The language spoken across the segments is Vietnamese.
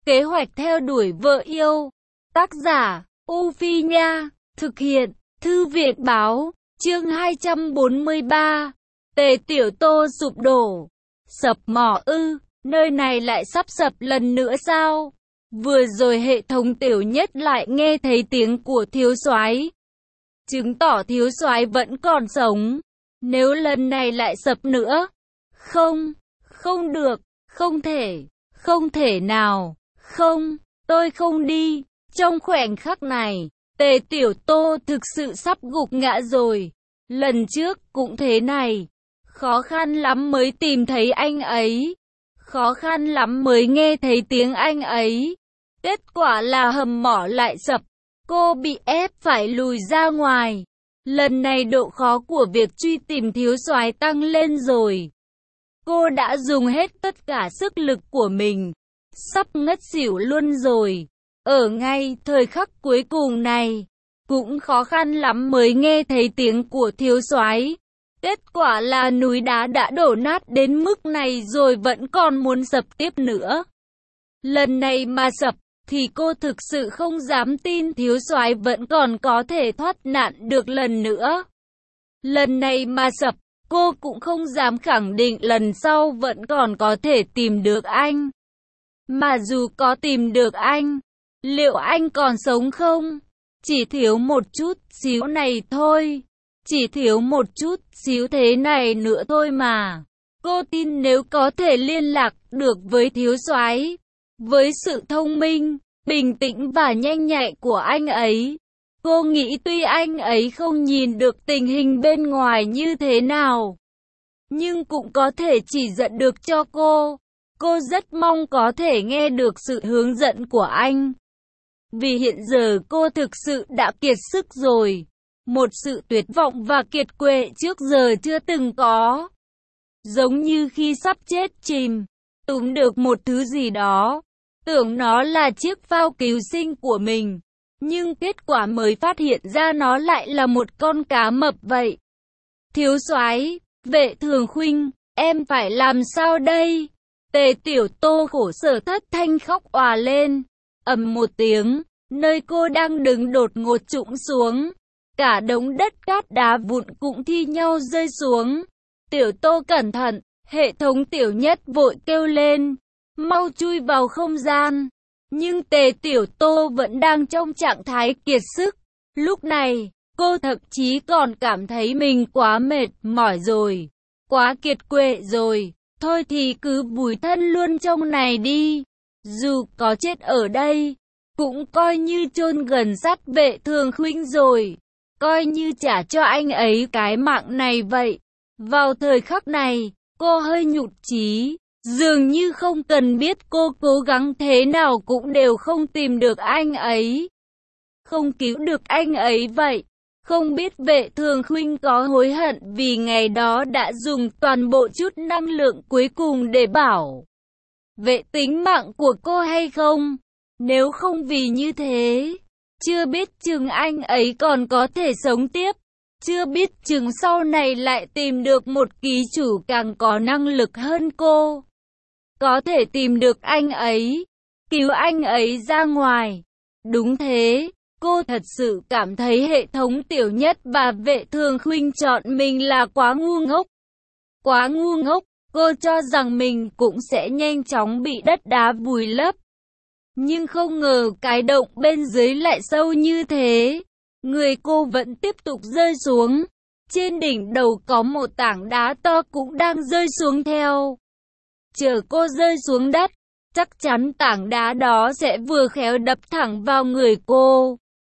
Kế hoạch theo đuổi vợ yêu. Tác giả, U Phi Nha. Thực hiện, Thư viện Báo. Chương 243. Tề Tiểu Tô sụp đổ. Sập mỏ ư, nơi này lại sắp sập lần nữa sao? Vừa rồi hệ thống Tiểu Nhất lại nghe thấy tiếng của thiếu soái, chứng tỏ thiếu soái vẫn còn sống. Nếu lần này lại sập nữa, không được, không thể nào, tôi không đi. Trong khoảnh khắc này, Tề Tiểu Tô thực sự sắp gục ngã rồi. Lần trước cũng thế này, khó khăn lắm mới tìm thấy anh ấy, khó khăn lắm mới nghe thấy tiếng anh ấy. Kết quả là hầm mỏ lại sập, cô bị ép phải lùi ra ngoài. Lần này độ khó của việc truy tìm thiếu soái tăng lên rồi. Cô đã dùng hết tất cả sức lực của mình, sắp ngất xỉu luôn rồi. Ở ngay thời khắc cuối cùng này, cũng khó khăn lắm mới nghe thấy tiếng của thiếu soái. Kết quả là núi đá đã đổ nát đến mức này rồi vẫn còn muốn sập tiếp nữa. Lần này mà sập thì cô thực sự không dám tin thiếu soái vẫn còn có thể thoát nạn được lần nữa. Lần này mà sập, cô cũng không dám khẳng định lần sau vẫn còn có thể tìm được anh. Mà dù có tìm được anh, liệu anh còn sống không? Chỉ thiếu một chút xíu này thôi. Chỉ thiếu một chút xíu thế này nữa thôi mà. Cô tin nếu có thể liên lạc được với thiếu soái, với sự thông minh, bình tĩnh và nhanh nhạy của anh ấy, cô nghĩ tuy anh ấy không nhìn được tình hình bên ngoài như thế nào, nhưng cũng có thể chỉ dẫn được cho cô. Cô rất mong có thể nghe được sự hướng dẫn của anh. Vì hiện giờ cô thực sự đã kiệt sức rồi. Một sự tuyệt vọng và kiệt quệ trước giờ chưa từng có. Giống như khi sắp chết chìm, túm được một thứ gì đó, tưởng nó là chiếc phao cứu sinh của mình, nhưng kết quả mới phát hiện ra nó lại là một con cá mập vậy. Thiếu soái, Vệ Thường Khuynh, em phải làm sao đây? Tề Tiểu Tô khổ sở thất thanh khóc òa lên. Ầm một tiếng, nơi cô đang đứng đột ngột trũng xuống. Cả đống đất cát đá vụn cũng thi nhau rơi xuống. Tiểu Tô cẩn thận, hệ thống Tiểu Nhất vội kêu lên, mau chui vào không gian. Nhưng Tề Tiểu Tô vẫn đang trong trạng thái kiệt sức. Lúc này, cô thậm chí còn cảm thấy mình quá mệt mỏi rồi, quá kiệt quệ rồi. Thôi thì cứ vùi thân luôn trong này đi. Dù có chết ở đây, cũng coi như chôn gần sát Vệ Thường Khuynh rồi. Coi như trả cho anh ấy cái mạng này vậy. Vào thời khắc này, cô hơi nhụt chí. Dường như không cần biết cô cố gắng thế nào cũng đều không tìm được anh ấy, không cứu được anh ấy vậy. Không biết Vệ Thường Khuynh có hối hận vì ngày đó đã dùng toàn bộ chút năng lượng cuối cùng để bảo vệ tính mạng của cô hay không? Nếu không vì như thế, chưa biết chừng anh ấy còn có thể sống tiếp. Chưa biết chừng sau này lại tìm được một ký chủ càng có năng lực hơn cô, có thể tìm được anh ấy, cứu anh ấy ra ngoài. Đúng thế, cô thật sự cảm thấy hệ thống Tiểu Nhất và Vệ Thường Khuynh chọn mình là quá ngu ngốc. Quá ngu ngốc, cô cho rằng mình cũng sẽ nhanh chóng bị đất đá vùi lấp. Nhưng không ngờ cái động bên dưới lại sâu như thế. Người cô vẫn tiếp tục rơi xuống. Trên đỉnh đầu có một tảng đá to cũng đang rơi xuống theo. Chờ cô rơi xuống đất, chắc chắn tảng đá đó sẽ vừa khéo đập thẳng vào người cô.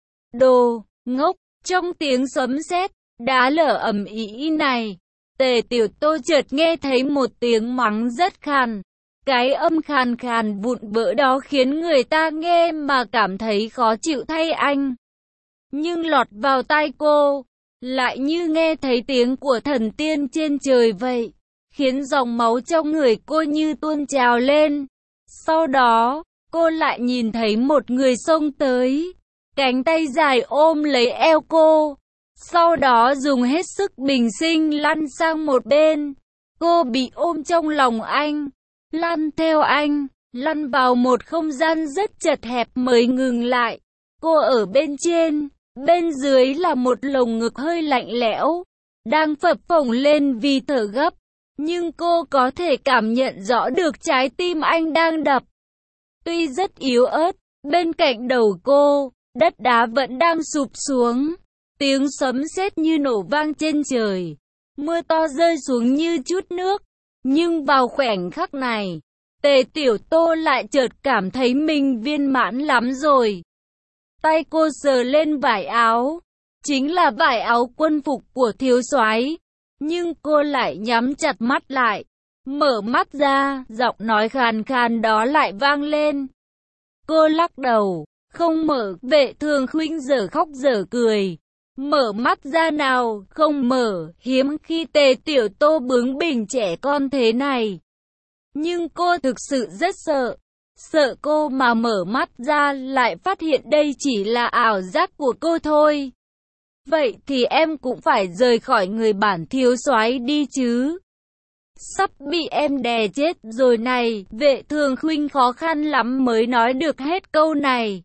Đồ ngốc! Trong tiếng sấm sét, đá lở ầm ĩ này, Tề Tiểu Tô chợt nghe thấy một tiếng mắng rất khàn. Cái âm khàn khàn vụn vỡ đó khiến người ta nghe mà cảm thấy khó chịu thay anh. Nhưng lọt vào tai cô, lại như nghe thấy tiếng của thần tiên trên trời vậy, khiến dòng máu trong người cô như tuôn trào lên. Sau đó, cô lại nhìn thấy một người xông tới, cánh tay dài ôm lấy eo cô, sau đó dùng hết sức bình sinh lăn sang một bên. Cô bị ôm trong lòng anh, lăn theo anh, lăn vào một không gian rất chật hẹp mới ngừng lại. Cô ở bên trên, bên dưới là một lồng ngực hơi lạnh lẽo, đang phập phồng lên vì thở gấp. Nhưng cô có thể cảm nhận rõ được trái tim anh đang đập. Tuy rất yếu ớt, bên cạnh đầu cô, đất đá vẫn đang sụp xuống. Tiếng sấm sét như nổ vang trên trời. Mưa to rơi xuống như chút nước. Nhưng vào khoảnh khắc này, Tề Tiểu Tô lại chợt cảm thấy mình viên mãn lắm rồi. Tay cô sờ lên vải áo. Chính là vải áo quân phục của thiếu soái. Nhưng cô lại nhắm chặt mắt lại. Mở mắt ra, giọng nói khàn khàn đó lại vang lên. Cô lắc đầu, không mở. Vệ Thường Khuynh dở khóc dở cười. Mở mắt ra nào, không mở. Hiếm khi Tề Tiểu Tô bướng bỉnh trẻ con thế này. Nhưng cô thực sự rất sợ. Sợ cô mà mở mắt ra lại phát hiện đây chỉ là ảo giác của cô thôi. Vậy thì em cũng phải rời khỏi người bản thiếu soái đi chứ. Sắp bị em đè chết rồi này. Vệ Thường Khuynh khó khăn lắm mới nói được hết câu này.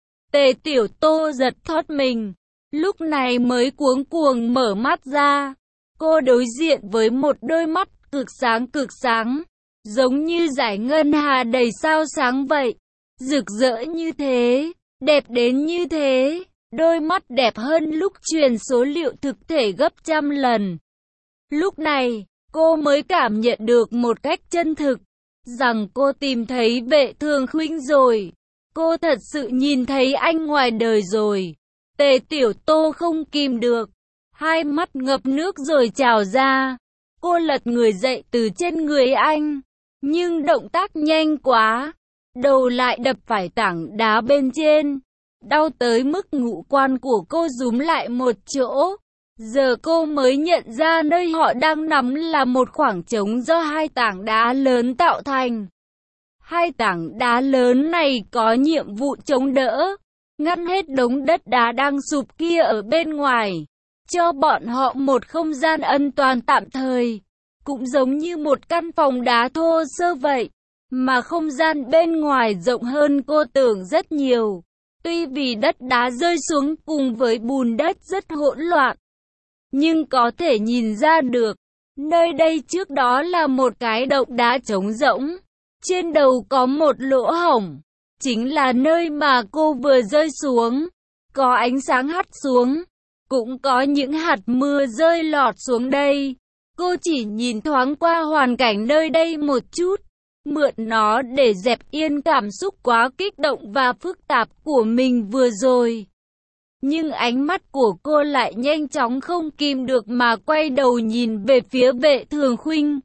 Tề Tiểu Tô giật thót mình. Lúc này mới cuống cuồng mở mắt ra. Cô đối diện với một đôi mắt cực sáng. Giống như dải ngân hà đầy sao sáng vậy. Rực rỡ như thế, đẹp đến như thế. Đôi mắt đẹp hơn lúc truyền số liệu thực thể gấp trăm lần. Lúc này, cô mới cảm nhận được một cách chân thực, rằng cô tìm thấy Vệ Thường Khuynh rồi. Cô thật sự nhìn thấy anh ngoài đời rồi. Tề Tiểu Tô không kìm được. Hai mắt ngập nước rồi trào ra. Cô lật người dậy từ trên người anh. Nhưng động tác nhanh quá. Đầu lại đập phải tảng đá bên trên. Đau tới mức ngũ quan của cô rúm lại một chỗ. Giờ cô mới nhận ra nơi họ đang nằm là một khoảng trống do hai tảng đá lớn tạo thành. Hai tảng đá lớn này có nhiệm vụ chống đỡ, ngăn hết đống đất đá đang sụp kia ở bên ngoài, cho bọn họ một không gian an toàn tạm thời. Cũng giống như một căn phòng đá thô sơ vậy, mà không gian bên ngoài rộng hơn cô tưởng rất nhiều. Tuy vì đất đá rơi xuống cùng với bùn đất rất hỗn loạn, nhưng có thể nhìn ra được, nơi đây trước đó là một cái động đá trống rỗng. Trên đầu có một lỗ hổng, chính là nơi mà cô vừa rơi xuống. Có ánh sáng hắt xuống, cũng có những hạt mưa rơi lọt xuống đây. Cô chỉ nhìn thoáng qua hoàn cảnh nơi đây một chút, mượn nó để dẹp yên cảm xúc quá kích động và phức tạp của mình vừa rồi. Nhưng ánh mắt của cô lại nhanh chóng không kìm được mà quay đầu nhìn về phía Vệ Thường Khuynh.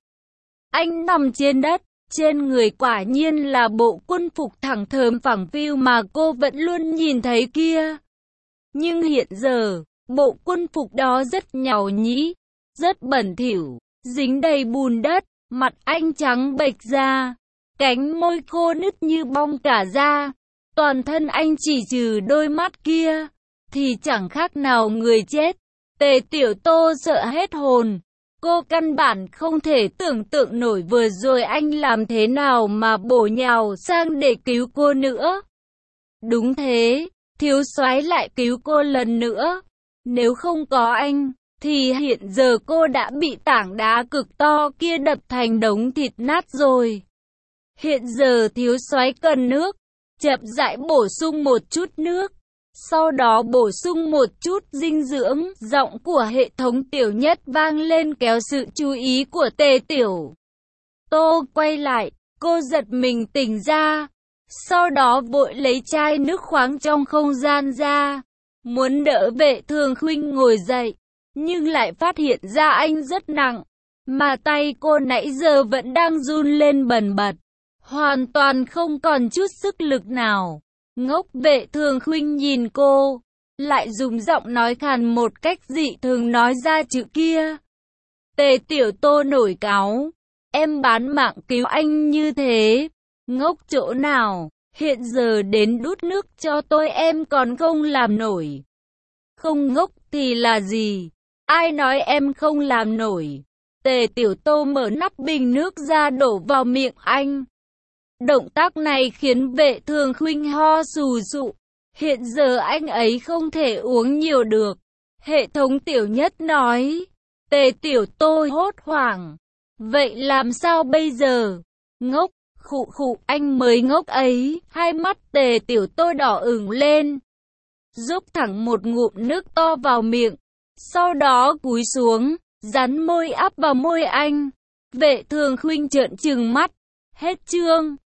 Anh nằm trên đất, trên người quả nhiên là bộ quân phục thẳng thớm phẳng phiu mà cô vẫn luôn nhìn thấy kia. Nhưng hiện giờ, bộ quân phục đó rất nhàu nhĩ, rất bẩn thỉu, dính đầy bùn đất, mặt anh trắng bệch ra, cánh môi khô nứt như bong cả ra. Toàn thân anh chỉ trừ đôi mắt kia thì chẳng khác nào người chết. Tề Tiểu Tô sợ hết hồn. Cô căn bản không thể tưởng tượng nổi vừa rồi anh làm thế nào mà bổ nhào sang để cứu cô nữa. Đúng thế, thiếu soái lại cứu cô lần nữa. Nếu không có anh, thì hiện giờ cô đã bị tảng đá cực to kia đập thành đống thịt nát rồi. Hiện giờ thiếu soái cần nước, chậm rãi bổ sung một chút nước. Sau đó bổ sung một chút dinh dưỡng. Giọng của hệ thống Tiểu Nhất vang lên kéo sự chú ý của Tề Tiểu Tô quay lại. Cô giật mình tỉnh ra. Sau đó vội lấy chai nước khoáng trong không gian ra, muốn đỡ Vệ Thường Khuynh ngồi dậy, nhưng lại phát hiện ra anh rất nặng, mà tay cô nãy giờ vẫn đang run lên bần bật, hoàn toàn không còn chút sức lực nào. Ngốc. Vệ Thường Khuynh nhìn cô, lại dùng giọng nói khàn một cách dị thường nói ra chữ kia. Tề Tiểu Tô nổi cáu. Em bán mạng cứu anh như thế, ngốc chỗ nào, hiện giờ đến đút nước cho tôi em còn không làm nổi. Không ngốc thì là gì, ai nói em không làm nổi. Tề Tiểu Tô mở nắp bình nước ra đổ vào miệng anh. Động tác này khiến Vệ Thường Khuynh ho sù sụ. Hiện giờ anh ấy không thể uống nhiều được. Hệ thống Tiểu Nhất nói. Tề Tiểu Tô hốt hoảng. Vậy làm sao bây giờ? Ngốc, khụ khụ, anh mới ngốc ấy. Hai mắt Tề Tiểu Tô đỏ ửng lên. Rúc thẳng một ngụm nước to vào miệng. Sau đó cúi xuống, dán môi áp vào môi anh. Vệ Thường Khuynh trợn trừng mắt. Hết chương.